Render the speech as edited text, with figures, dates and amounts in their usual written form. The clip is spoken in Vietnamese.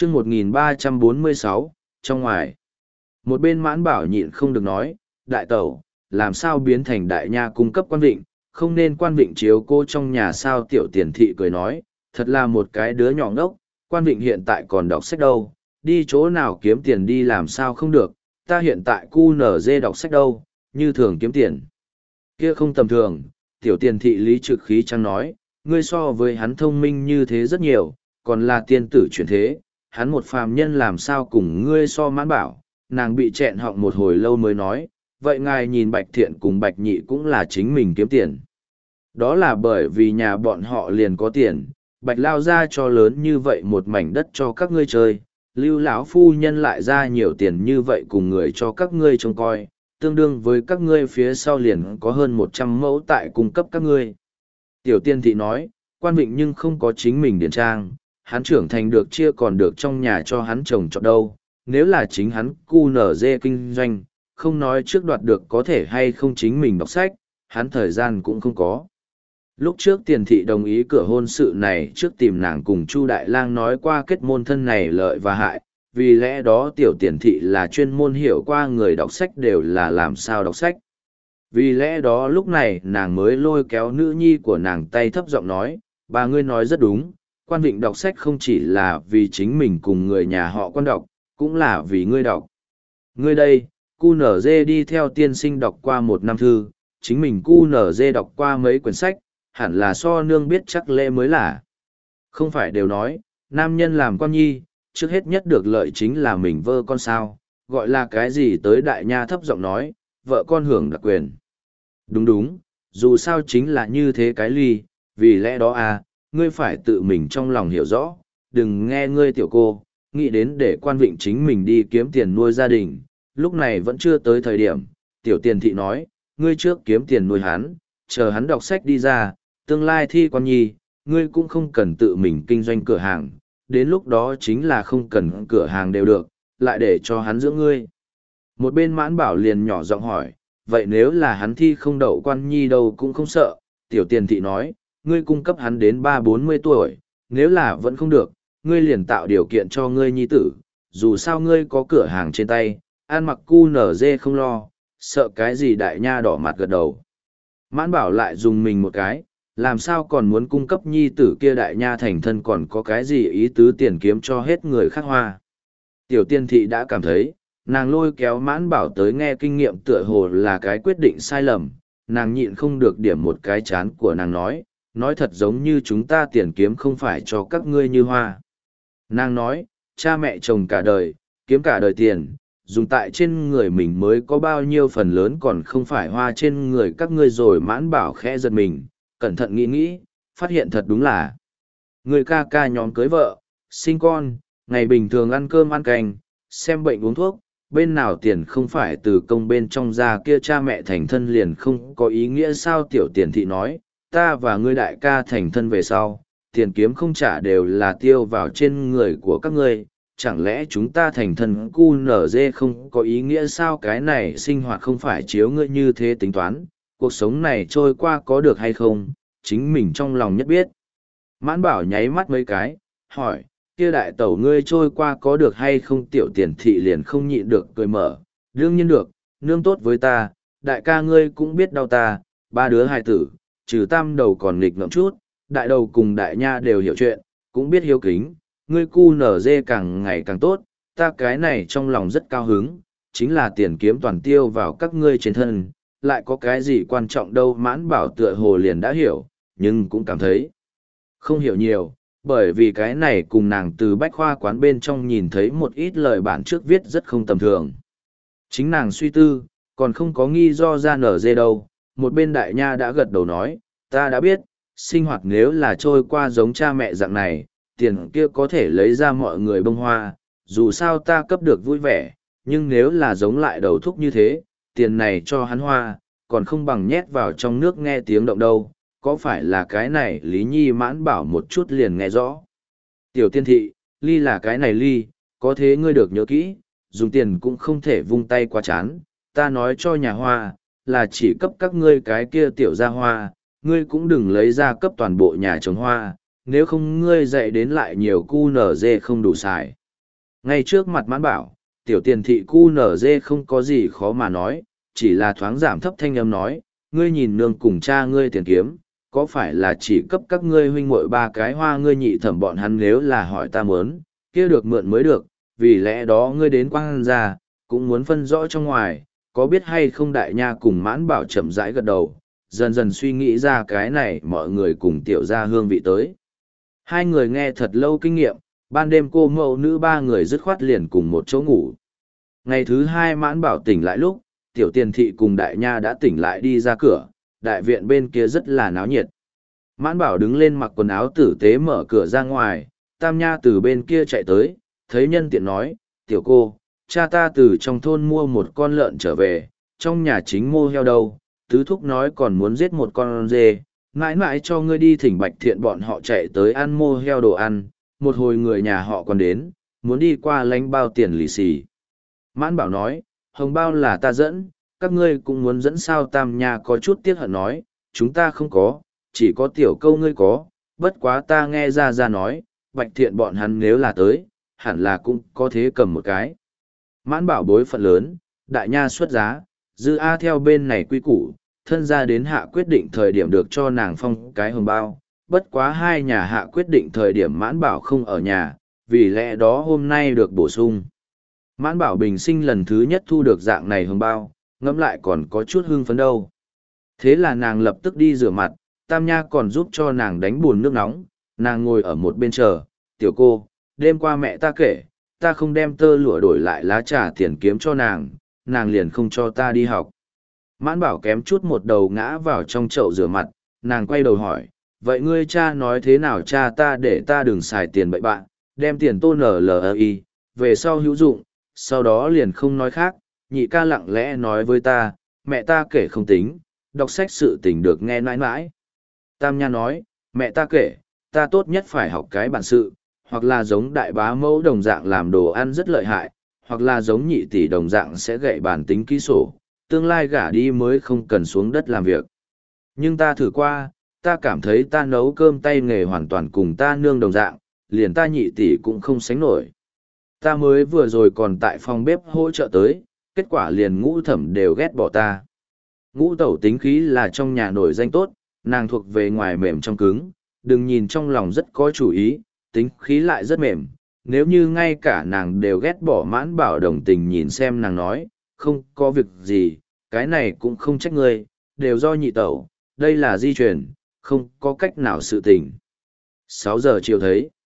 chương 1346, trong ngoài. Một bên Mãn Bảo nhịn không được nói, đại tẩu, làm sao biến thành đại nha cung cấp quan vịnh, không nên quan vịnh chiếu cô trong nhà sao. Tiểu Tiền Thị cười nói, thật là một cái đứa nhỏ ngốc, quan vịnh hiện tại còn đọc sách đâu, đi chỗ nào kiếm tiền đi làm sao không được, ta hiện tại cu nở dê đọc sách đâu, như thường kiếm tiền. Kia không tầm thường. Tiểu Tiền Thị lý trực khí trăng nói, ngươi so với hắn thông minh như thế rất nhiều, còn là tiên tử chuyển thế, hắn một phàm nhân làm sao cùng ngươi so. Mãn Bảo, nàng bị chẹn họng một hồi lâu mới nói, vậy ngài nhìn Bạch Thiện cùng Bạch Nhị cũng là chính mình kiếm tiền. Đó là bởi vì nhà bọn họ liền có tiền, Bạch lao ra cho lớn như vậy một mảnh đất cho các ngươi chơi, Lưu lão phu nhân lại ra nhiều tiền như vậy cùng người cho các ngươi trông coi, tương đương với các ngươi phía sau liền có hơn 100 mẫu tại cung cấp các ngươi. Tiểu Tiên Thị nói, quan vịnh nhưng không có chính mình điển trang, hắn trưởng thành được chia còn được trong nhà cho hắn trồng trọt đâu, nếu là chính hắn cu nở dê kinh doanh, không nói trước đoạt được có thể hay không chính mình đọc sách, hắn thời gian cũng không có. Lúc trước Tiền Thị đồng ý cửa hôn sự này trước tìm nàng cùng Chu Đại Lang nói qua kết môn thân này lợi và hại, vì lẽ đó Tiểu Tiền Thị là chuyên môn hiểu qua người đọc sách đều là làm sao đọc sách. Vì lẽ đó lúc này nàng mới lôi kéo nữ nhi của nàng tay thấp giọng nói, bà ngươi nói rất đúng, quan vịnh đọc sách không chỉ là vì chính mình cùng người nhà họ quan đọc, cũng là vì ngươi đọc. Ngươi đây, cu nở dê đi theo tiên sinh đọc qua 1 năm thư, chính mình cu nở dê đọc qua mấy quyển sách, hẳn là so nương biết chắc lẽ mới là. Không phải đều nói, nam nhân làm con nhi, trước hết nhất được lợi chính là mình vơ con sao, gọi là cái gì tới đại nha thấp giọng nói, vợ con hưởng đặc quyền. Đúng đúng, dù sao chính là như thế cái ly, vì lẽ đó à, ngươi phải tự mình trong lòng hiểu rõ, đừng nghe ngươi tiểu cô, nghĩ đến để quan vịnh chính mình đi kiếm tiền nuôi gia đình, lúc này vẫn chưa tới thời điểm. Tiểu Tiền Thị nói, ngươi trước kiếm tiền nuôi hắn, chờ hắn đọc sách đi ra, tương lai thi quan nhi, ngươi cũng không cần tự mình kinh doanh cửa hàng, đến lúc đó chính là không cần cửa hàng đều được, lại để cho hắn dưỡng ngươi. Một bên Mãn Bảo liền nhỏ giọng hỏi, vậy nếu là hắn thi không đậu quan nhi đâu cũng không sợ. Tiểu Tiền Thị nói, ngươi cung cấp hắn đến 30-40 tuổi, nếu là vẫn không được, ngươi liền tạo điều kiện cho ngươi nhi tử, dù sao ngươi có cửa hàng trên tay, ăn mặc cu nở dê không lo, sợ cái gì. Đại nha đỏ mặt gật đầu. Mãn Bảo lại dùng mình một cái, làm sao còn muốn cung cấp nhi tử kia. Đại nha thành thân còn có cái gì ý tứ tiền kiếm cho hết người khác hoa. Tiểu Tiên Thị đã cảm thấy, nàng lôi kéo Mãn Bảo tới nghe kinh nghiệm tựa hồ là cái quyết định sai lầm, nàng nhịn không được điểm một cái chán của nàng nói thật giống như chúng ta tiền kiếm không phải cho các ngươi như hoa. Nàng nói, cha mẹ chồng cả đời, kiếm cả đời tiền, dùng tại trên người mình mới có bao nhiêu phần lớn còn không phải hoa trên người các ngươi rồi. Mãn Bảo khẽ giật mình, cẩn thận nghĩ, phát hiện thật đúng là. Người ca ca nhóm cưới vợ, sinh con, ngày bình thường ăn cơm ăn canh, xem bệnh uống thuốc, bên nào tiền không phải từ công bên trong ra kia. Cha mẹ thành thân liền không có ý nghĩa sao. Tiểu Tiền Thị nói, ta và ngươi đại ca thành thân về sau, tiền kiếm không trả đều là tiêu vào trên người của các ngươi, chẳng lẽ chúng ta thành thân cu nở dê không có ý nghĩa sao? Cái này sinh hoạt không phải chiếu ngươi như thế tính toán, cuộc sống này trôi qua có được hay không, chính mình trong lòng nhất biết. Mãn Bảo nháy mắt mấy cái, hỏi, kia đại tẩu ngươi trôi qua có được hay không? Tiểu Tiền Thị liền không nhịn được cười mở, đương nhiên được, nương tốt với ta, đại ca ngươi cũng biết đau ta, 3 đứa hài tử, trừ tam đầu còn nghịch ngợm chút, đại đầu cùng đại nha đều hiểu chuyện, cũng biết hiếu kính, ngươi cu nở dê càng ngày càng tốt, ta cái này trong lòng rất cao hứng, chính là tiền kiếm toàn tiêu vào các ngươi trên thân, lại có cái gì quan trọng đâu. Mãn Bảo tựa hồ liền đã hiểu, nhưng cũng cảm thấy không hiểu nhiều, bởi vì cái này cùng nàng từ bách khoa quán bên trong nhìn thấy một ít lời bản trước viết rất không tầm thường. Chính nàng suy tư, còn không có nghi do ra nở dê đâu. Một bên đại nha đã gật đầu nói, ta đã biết, sinh hoạt nếu là trôi qua giống cha mẹ dạng này, tiền kia có thể lấy ra mọi người bông hoa, dù sao ta cấp được vui vẻ, nhưng nếu là giống lại đầu thúc như thế, tiền này cho hắn hoa, còn không bằng nhét vào trong nước nghe tiếng động đâu, có phải là cái này? Lý Nhi Mãn Bảo một chút liền nghe rõ. Tiểu Tiên Thị, ly là cái này ly, có thế ngươi được nhớ kỹ, dùng tiền cũng không thể vung tay quá chán, ta nói cho nhà hoa, là chỉ cấp các ngươi cái kia tiểu gia hoa, ngươi cũng đừng lấy ra cấp toàn bộ nhà trồng hoa, nếu không ngươi dạy đến lại nhiều cu nở dê không đủ xài. Ngay trước mặt mãn bảo, tiểu tiền thị cu nở dê không có gì khó mà nói, chỉ là thoáng giảm thấp thanh âm nói, ngươi nhìn nương cùng cha ngươi tiền kiếm, có phải là chỉ cấp các ngươi huynh muội ba cái hoa ngươi nhị thẩm bọn hắn nếu là hỏi ta mớn, kia được mượn mới được, vì lẽ đó ngươi đến quang ra, cũng muốn phân rõ trong ngoài, có biết hay không đại nha cùng mãn bảo chậm rãi gật đầu, dần dần suy nghĩ ra cái này mọi người cùng tiểu ra hương vị tới. Hai người nghe thật lâu kinh nghiệm, ban đêm cô mẫu nữ ba người dứt khoát liền cùng một chỗ ngủ. Ngày thứ hai mãn bảo tỉnh lại lúc, tiểu tiền thị cùng đại nha đã tỉnh lại đi ra cửa, đại viện bên kia rất là náo nhiệt. Mãn bảo đứng lên mặc quần áo tử tế mở cửa ra ngoài, tam nha từ bên kia chạy tới, thấy nhân tiện nói, tiểu cô, cha ta từ trong thôn mua một con lợn trở về, trong nhà chính mua heo đâu, tứ thúc nói còn muốn giết một con dê, mãi mãi cho ngươi đi thỉnh bạch thiện bọn họ chạy tới ăn mua heo đồ ăn, một hồi người nhà họ còn đến, muốn đi qua lánh bao tiền lì xì. Mãn bảo nói, hồng bao là ta dẫn, các ngươi cũng muốn dẫn sao tam nha có chút tiếc hận nói, chúng ta không có, chỉ có tiểu câu ngươi có, bất quá ta nghe ra nói, bạch thiện bọn hắn nếu là tới, hẳn là cũng có thế cầm một cái. Mãn bảo bối phận lớn, đại nha xuất giá, dư A theo bên này quy củ, thân ra đến hạ quyết định thời điểm được cho nàng phong cái hồng bao, bất quá hai nhà hạ quyết định thời điểm mãn bảo không ở nhà, vì lẽ đó hôm nay được bổ sung. Mãn bảo bình sinh lần thứ nhất thu được dạng này hồng bao, ngẫm lại còn có chút hưng phấn đâu. Thế là nàng lập tức đi rửa mặt, tam nha còn giúp cho nàng đánh bùn nước nóng, nàng ngồi ở một bên chờ, tiểu cô, đêm qua mẹ ta kể, ta không đem tơ lụa đổi lại lá trà tiền kiếm cho nàng, nàng liền không cho ta đi học. Mãn bảo kém chút một đầu ngã vào trong chậu rửa mặt, nàng quay đầu hỏi, vậy ngươi cha nói thế nào cha ta để ta đừng xài tiền bậy bạn, đem tiền tô NLI, về sau hữu dụng, sau đó liền không nói khác, nhị ca lặng lẽ nói với ta, mẹ ta kể không tính, đọc sách sự tình được nghe mãi mãi. Tam nha nói, mẹ ta kể, ta tốt nhất phải học cái bản sự, hoặc là giống đại bá mẫu đồng dạng làm đồ ăn rất lợi hại, hoặc là giống nhị tỷ đồng dạng sẽ gậy bản tính ký sổ, tương lai gả đi mới không cần xuống đất làm việc. Nhưng ta thử qua, ta cảm thấy ta nấu cơm tay nghề hoàn toàn cùng ta nương đồng dạng, liền ta nhị tỷ cũng không sánh nổi. Ta mới vừa rồi còn tại phòng bếp hỗ trợ tới, kết quả liền ngũ thẩm đều ghét bỏ ta. Ngũ tẩu tính khí là trong nhà nổi danh tốt, nàng thuộc về ngoài mềm trong cứng, đừng nhìn trong lòng rất có chủ ý, tính khí lại rất mềm. Nếu như ngay cả nàng đều ghét bỏ mãn bảo đồng tình nhìn xem nàng nói, không có việc gì, cái này cũng không trách ngươi, đều do nhị tẩu, đây là di truyền, không có cách nào sự tình. 6 giờ chiều thấy.